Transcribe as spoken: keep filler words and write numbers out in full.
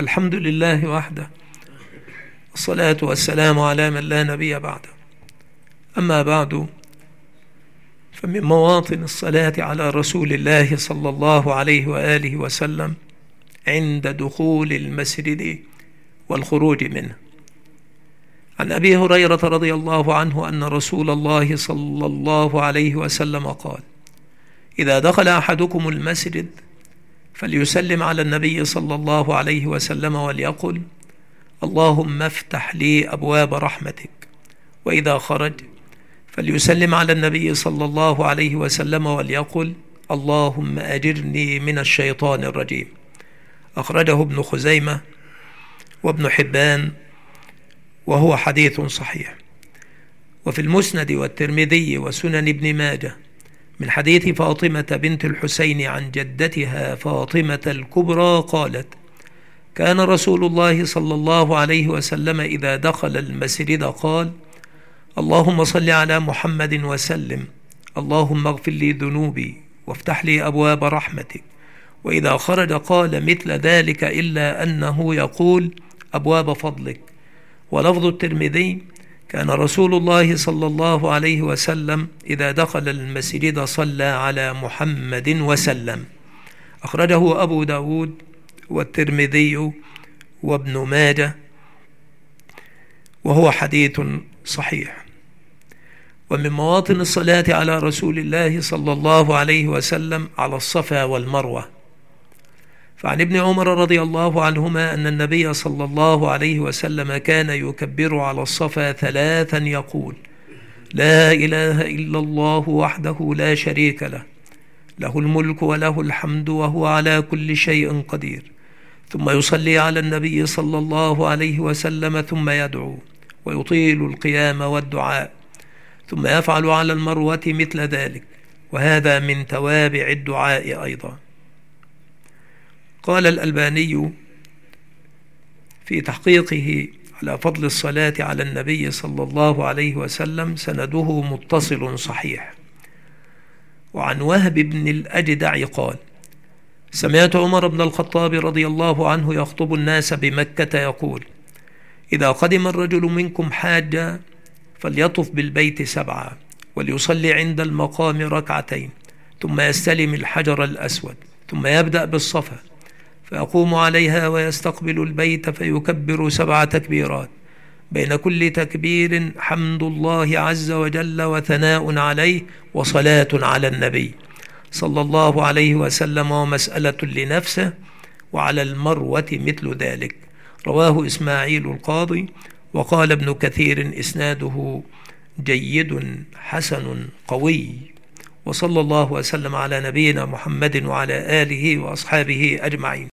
الحمد لله وحده، والصلاة والسلام على من لا نبي بعده. أما بعد، فمن مواطن الصلاة على رسول الله صلى الله عليه وآله وسلم عند دخول المسجد والخروج منه. عن أبي هريرة رضي الله عنه أن رسول الله صلى الله عليه وسلم قال: إذا دخل أحدكم المسجد فليسلم على النبي صلى الله عليه وسلم وليقل: اللهم افتح لي أبواب رحمتك. وإذا خرج فليسلم على النبي صلى الله عليه وسلم وليقل: اللهم أجرني من الشيطان الرجيم. أخرجه ابن خزيمة وابن حبان وهو حديث صحيح. وفي المسند والترمذي وسنن ابن ماجه من حديث فاطمة بنت الحسين عن جدتها فاطمة الكبرى قالت: كان رسول الله صلى الله عليه وسلم إذا دخل المسجد قال: اللهم صل على محمد وسلم، اللهم اغفر لي ذنوبي وافتح لي أبواب رحمتك. وإذا خرج قال مثل ذلك إلا أنه يقول: أبواب فضلك. ولفظ الترمذي: كان رسول الله صلى الله عليه وسلم إذا دخل المسجد صلى على محمد وسلم. أخرجه أبو داود والترمذي وابن ماجه وهو حديث صحيح. ومن مواطن الصلاة على رسول الله صلى الله عليه وسلم على الصفا والمروة. فعن ابن عمر رضي الله عنهما أن النبي صلى الله عليه وسلم كان يكبر على الصفا ثلاثا يقول: لا إله إلا الله وحده لا شريك له، له الملك وله الحمد وهو على كل شيء قدير. ثم يصلي على النبي صلى الله عليه وسلم ثم يدعو ويطيل القيام والدعاء، ثم يفعل على المروة مثل ذلك، وهذا من توابع الدعاء أيضا. قال الألباني في تحقيقه على فضل الصلاة على النبي صلى الله عليه وسلم: سنده متصل صحيح. وعن وهب بن الأجدع قال: سمعت عمر بن الخطاب رضي الله عنه يخطب الناس بمكة يقول: إذا قدم الرجل منكم حاجا فليطف بالبيت سبعا وليصلي عند المقام ركعتين، ثم يستلم الحجر الأسود، ثم يبدأ بالصفا فيقوم عليها ويستقبل البيت فيكبر سبع تكبيرات، بين كل تكبير حمد الله عز وجل وثناء عليه وصلاة على النبي صلى الله عليه وسلم ومسألة لنفسه، وعلى المروة مثل ذلك. رواه إسماعيل القاضي. وقال ابن كثير: إسناده جيد حسن قوي. وصلى الله وسلم على نبينا محمد وعلى آله وأصحابه أجمعين.